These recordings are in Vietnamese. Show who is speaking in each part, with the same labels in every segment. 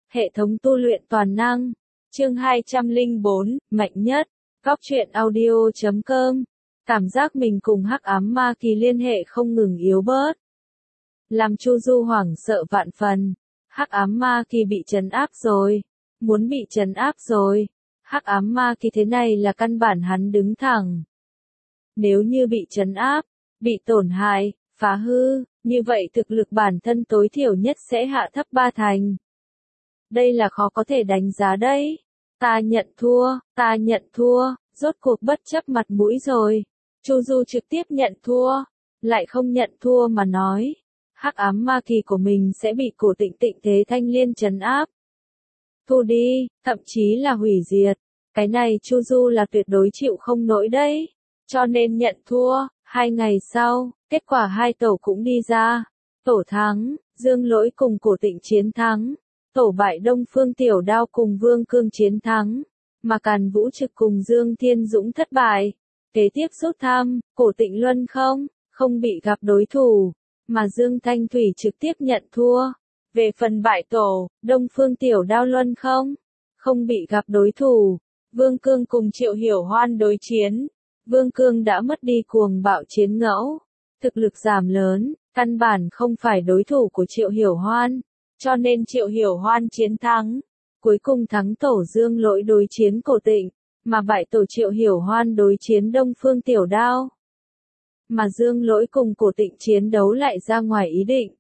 Speaker 1: Hệ thống tu luyện toàn năng. Chương 204, mạnh nhất. Góc truyện audio.com. Cảm giác mình cùng hắc ám ma kỳ liên hệ không ngừng yếu bớt. Làm Chu Du hoảng sợ vạn phần. Hắc ám ma kỳ bị trấn áp rồi. Muốn bị trấn áp rồi. Hắc ám ma kỳ thế này là căn bản hắn đứng thẳng. Nếu như bị trấn áp, bị tổn hại, phá hư, như vậy thực lực bản thân tối thiểu nhất sẽ hạ thấp 3 thành. Đây là khó có thể đánh giá đấy. Ta nhận thua, rốt cuộc bất chấp mặt mũi rồi. Chu Du trực tiếp nhận thua, lại không nhận thua mà nói. Hắc ám ma kỳ của mình sẽ bị Cổ Tịnh Tịnh Thế Thanh Liên trấn áp. Thu đi, thậm chí là hủy diệt. Cái này Chu Du là tuyệt đối chịu không nổi đấy. Cho nên nhận thua. 2 ngày sau, kết quả hai tổ cũng đi ra. Tổ thắng, Dương Lỗi cùng Cổ Tịnh chiến thắng. Tổ bại Đông Phương Tiểu Đao cùng Vương Cương chiến thắng. Mà Càn Vũ Trực cùng Dương Thiên Dũng thất bại. Kế tiếp rút thăm, Cổ Tịnh Luân không bị gặp đối thủ. Mà Dương Thanh Thủy trực tiếp nhận thua. Về phần bại tổ, Đông Phương Tiểu Đao Luân không bị gặp đối thủ. Vương Cương cùng Triệu Hiểu Hoan đối chiến. Vương Cương đã mất đi cuồng bạo chiến ngẫu. Thực lực giảm lớn, căn bản không phải đối thủ của Triệu Hiểu Hoan. Cho nên Triệu Hiểu Hoan chiến thắng. Cuối cùng thắng tổ Dương Lỗi đối chiến Cổ Tịnh. Mà bại tổ Triệu Hiểu Hoan đối chiến Đông Phương Tiểu Đao. Mà Dương Lỗi cùng Cổ Tịnh chiến đấu lại ra ngoài ý định.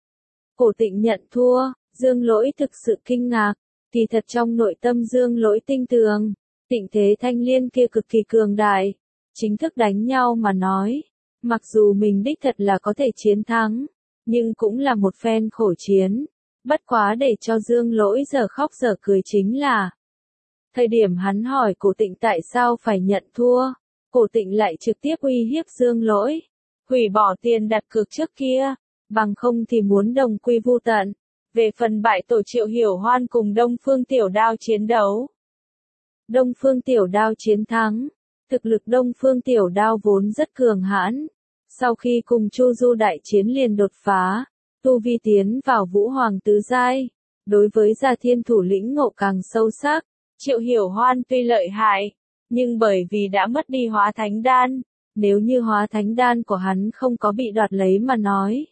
Speaker 1: Cổ Tịnh nhận thua, Dương Lỗi thực sự kinh ngạc. Kỳ thật trong nội tâm Dương Lỗi tinh tường. Tịnh Thế Thanh Liên kia cực kỳ cường đại. Chính thức đánh nhau mà nói. Mặc dù mình đích thật là có thể chiến thắng. Nhưng cũng là một phen khổ chiến. Bất quá để cho Dương Lỗi giờ khóc giờ cười chính là. Thời điểm hắn hỏi Cổ Tịnh tại sao phải nhận thua. Cổ Tịnh lại trực tiếp uy hiếp Dương Lỗi. Hủy bỏ tiền đặt cược trước kia. Bằng không thì muốn đồng quy vu tận. Về phần bại tổ Triệu Hiểu Hoan cùng Đông Phương Tiểu Đao chiến đấu. Đông Phương Tiểu Đao chiến thắng. Thực lực Đông Phương Tiểu Đao vốn rất cường hãn. Sau khi cùng Chu Du đại chiến liền đột phá. Tu vi tiến vào Vũ Hoàng tứ giai. Đối với Gia Thiên thủ lĩnh ngộ càng sâu sắc. Triệu Hiểu Hoan tuy lợi hại. Nhưng bởi vì đã mất đi Hóa Thánh Đan. Nếu như Hóa Thánh Đan của hắn không có bị đoạt lấy mà nói.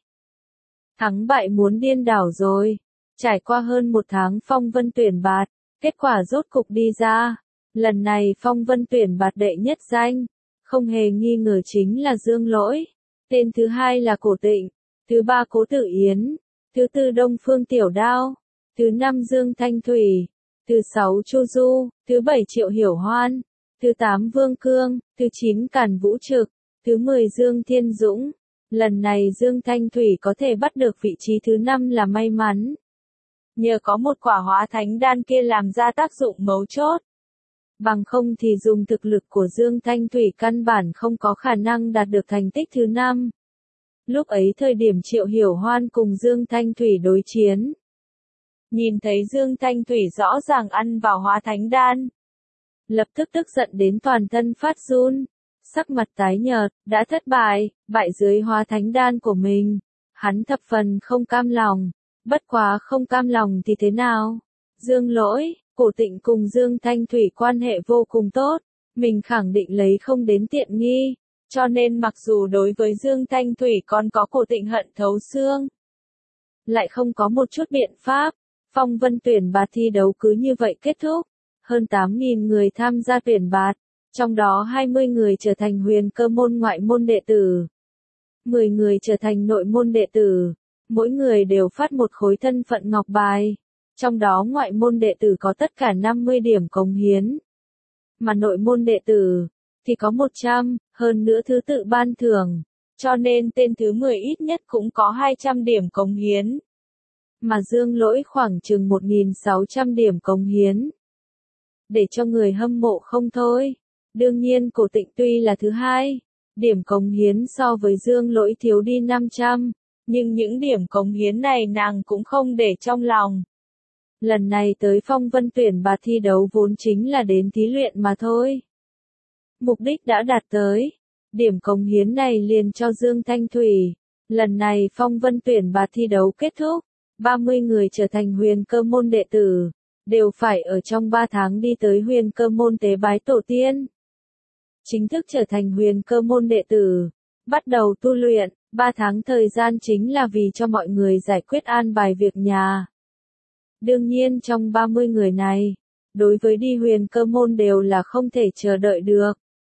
Speaker 1: Thắng bại muốn điên đảo rồi. Trải qua hơn 1 tháng phong vân tuyển bạt. Kết quả rốt cục đi ra. Lần này phong vân tuyển bạt đệ nhất danh. Không hề nghi ngờ chính là Dương Lỗi. Tên thứ 2 là Cổ Tịnh. Thứ 3 Cố Tử Yến. Thứ 4 Đông Phương Tiểu Đao. Thứ 5 Dương Thanh Thủy. Thứ 6 Chu Du. Thứ 7 Triệu Hiểu Hoan. Thứ 8 Vương Cương. Thứ 9 Càn Vũ Trực. Thứ 10 Dương Thiên Dũng. Lần này Dương Thanh Thủy có thể bắt được vị trí thứ 5 là may mắn. Nhờ có một quả Hóa Thánh Đan kia làm ra tác dụng mấu chốt. Bằng không thì dùng thực lực của Dương Thanh Thủy căn bản không có khả năng đạt được thành tích thứ 5. Lúc ấy thời điểm Triệu Hiểu Hoan cùng Dương Thanh Thủy đối chiến. Nhìn thấy Dương Thanh Thủy rõ ràng ăn vào Hóa Thánh Đan. Lập tức tức giận đến toàn thân phát run. Sắc mặt tái nhợt, đã thất bại, bại dưới Hóa Thánh Đan của mình. Hắn thập phần không cam lòng. Bất quá không cam lòng thì thế nào? Dương Lỗi, Cổ Tịnh cùng Dương Thanh Thủy quan hệ vô cùng tốt. Mình khẳng định lấy không đến tiện nghi. Cho nên mặc dù đối với Dương Thanh Thủy còn có Cổ Tịnh hận thấu xương. Lại không có một chút biện pháp. Phong vân tuyển bạt thi đấu cứ như vậy kết thúc. Hơn 8.000 người tham gia tuyển bạt. Trong đó 20 người trở thành huyền cơ môn ngoại môn đệ tử. 10 người trở thành nội môn đệ tử. Mỗi người đều phát một khối thân phận ngọc bài. Trong đó ngoại môn đệ tử có tất cả 50 điểm cống hiến. Mà nội môn đệ tử thì có 100, hơn nữa thứ tự ban thưởng. Cho nên tên thứ 10 ít nhất cũng có 200 điểm cống hiến. Mà Dương Lỗi khoảng chừng 1.600 điểm cống hiến. Để cho người hâm mộ không thôi. Đương nhiên Cổ Tịnh tuy là thứ 2. Điểm cống hiến so với Dương Lỗi thiếu đi 500. Nhưng những điểm cống hiến này nàng cũng không để trong lòng. Lần này tới phong vân tuyển bạt thi đấu vốn chính là đến thí luyện mà thôi. Mục đích đã đạt tới. Điểm cống hiến này liền cho Dương Thanh Thủy. Lần này phong vân tuyển bạt thi đấu kết thúc. 30 người trở thành huyền cơ môn đệ tử, đều phải ở trong 3 tháng đi tới huyền cơ môn tế bái tổ tiên. Chính thức trở thành huyền cơ môn đệ tử, bắt đầu tu luyện, 3 tháng thời gian chính là vì cho mọi người giải quyết an bài việc nhà. Đương nhiên trong 30 người này, đối với đi huyền cơ môn đều là không thể chờ đợi được.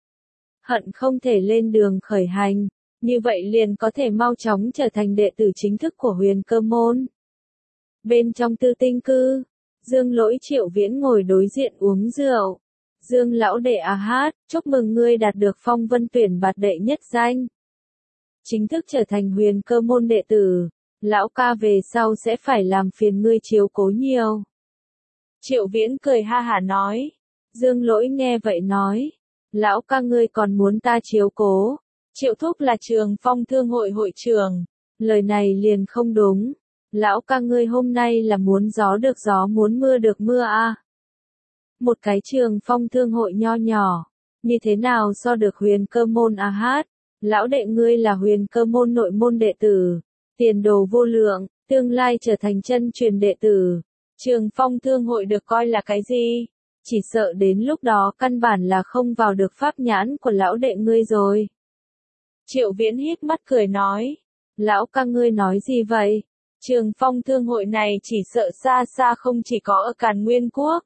Speaker 1: Hận không thể lên đường khởi hành, như vậy liền có thể mau chóng trở thành đệ tử chính thức của huyền cơ môn. Bên trong Tư Tinh Cư, Dương Lỗi Triệu Viễn ngồi đối diện uống rượu. Dương lão đệ hát, chúc mừng ngươi đạt được phong vân tuyển bạt đệ nhất danh. Chính thức trở thành huyền cơ môn đệ tử, lão ca về sau sẽ phải làm phiền ngươi chiếu cố nhiều. Triệu Viễn cười ha hả nói. Dương Lỗi nghe vậy nói, lão ca ngươi còn muốn ta chiếu cố. Triệu thúc là Trường Phong Thương hội hội trưởng, lời này liền không đúng. Lão ca ngươi hôm nay là muốn gió được gió muốn mưa được mưa à. Một cái Trường Phong Thương hội nho nhỏ, như thế nào so được huyền cơ môn hát. Lão đệ ngươi là huyền cơ môn nội môn đệ tử, tiền đồ vô lượng, tương lai trở thành chân truyền đệ tử. Trường Phong Thương hội được coi là cái gì? Chỉ sợ đến lúc đó căn bản là không vào được pháp nhãn của lão đệ ngươi rồi. Triệu Viễn hít mắt cười nói, lão ca ngươi nói gì vậy? Trường Phong Thương hội này chỉ sợ xa xa không chỉ có ở Càn Nguyên Quốc.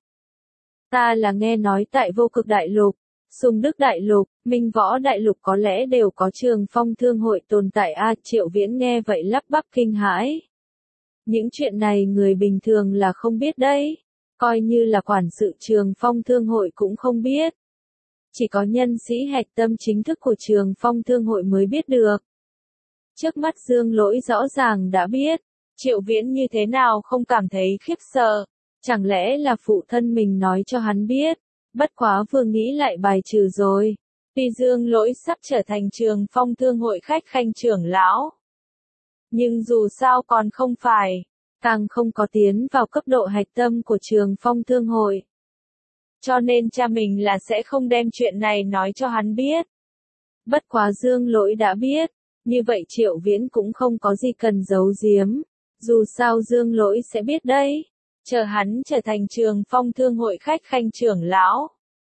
Speaker 1: Ta là nghe nói tại Vô Cực Đại Lục, Sùng Đức Đại Lục, Minh Võ Đại Lục có lẽ đều có Trường Phong Thương hội tồn tại a. Triệu Viễn nghe vậy lắp bắp kinh hãi. Những chuyện này người bình thường là không biết đấy, coi như là quản sự Trường Phong Thương hội cũng không biết. Chỉ có nhân sĩ hạch tâm chính thức của Trường Phong Thương hội mới biết được. Trước mắt Dương Lỗi rõ ràng đã biết, Triệu Viễn như thế nào không cảm thấy khiếp sợ, chẳng lẽ là phụ thân mình nói cho hắn biết, bất quá vừa nghĩ lại bài trừ rồi. Tuy Dương Lỗi sắp trở thành Trường Phong Thương hội khách khanh trưởng lão, nhưng dù sao còn không phải, càng không có tiến vào cấp độ hạch tâm của Trường Phong Thương hội. Cho nên cha mình là sẽ không đem chuyện này nói cho hắn biết. Bất quá Dương Lỗi đã biết, như vậy Triệu Viễn cũng không có gì cần giấu giếm, dù sao Dương Lỗi sẽ biết đấy, chờ hắn trở thành Trường Phong Thương hội khách khanh trưởng lão.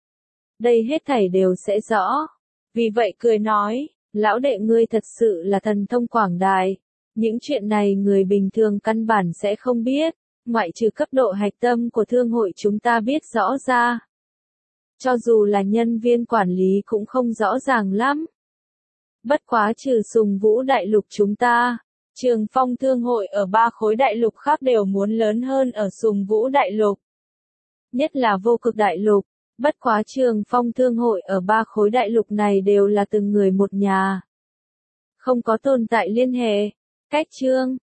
Speaker 1: Đây hết thảy đều sẽ rõ. Vì vậy cười nói, lão đệ ngươi thật sự là thần thông quảng đại. Những chuyện này người bình thường căn bản sẽ không biết, ngoại trừ cấp độ hạch tâm của thương hội chúng ta biết rõ ra. Cho dù là nhân viên quản lý cũng không rõ ràng lắm. Bất quá trừ Sùng Vũ Đại Lục chúng ta, Trường Phong Thương hội ở 3 khối đại lục khác đều muốn lớn hơn ở Sùng Vũ Đại Lục. Nhất là Vô Cực Đại Lục, bất quá Trường Phong Thương hội ở 3 khối đại lục này đều là từng người một nhà. Không có tồn tại liên hệ, cách trương,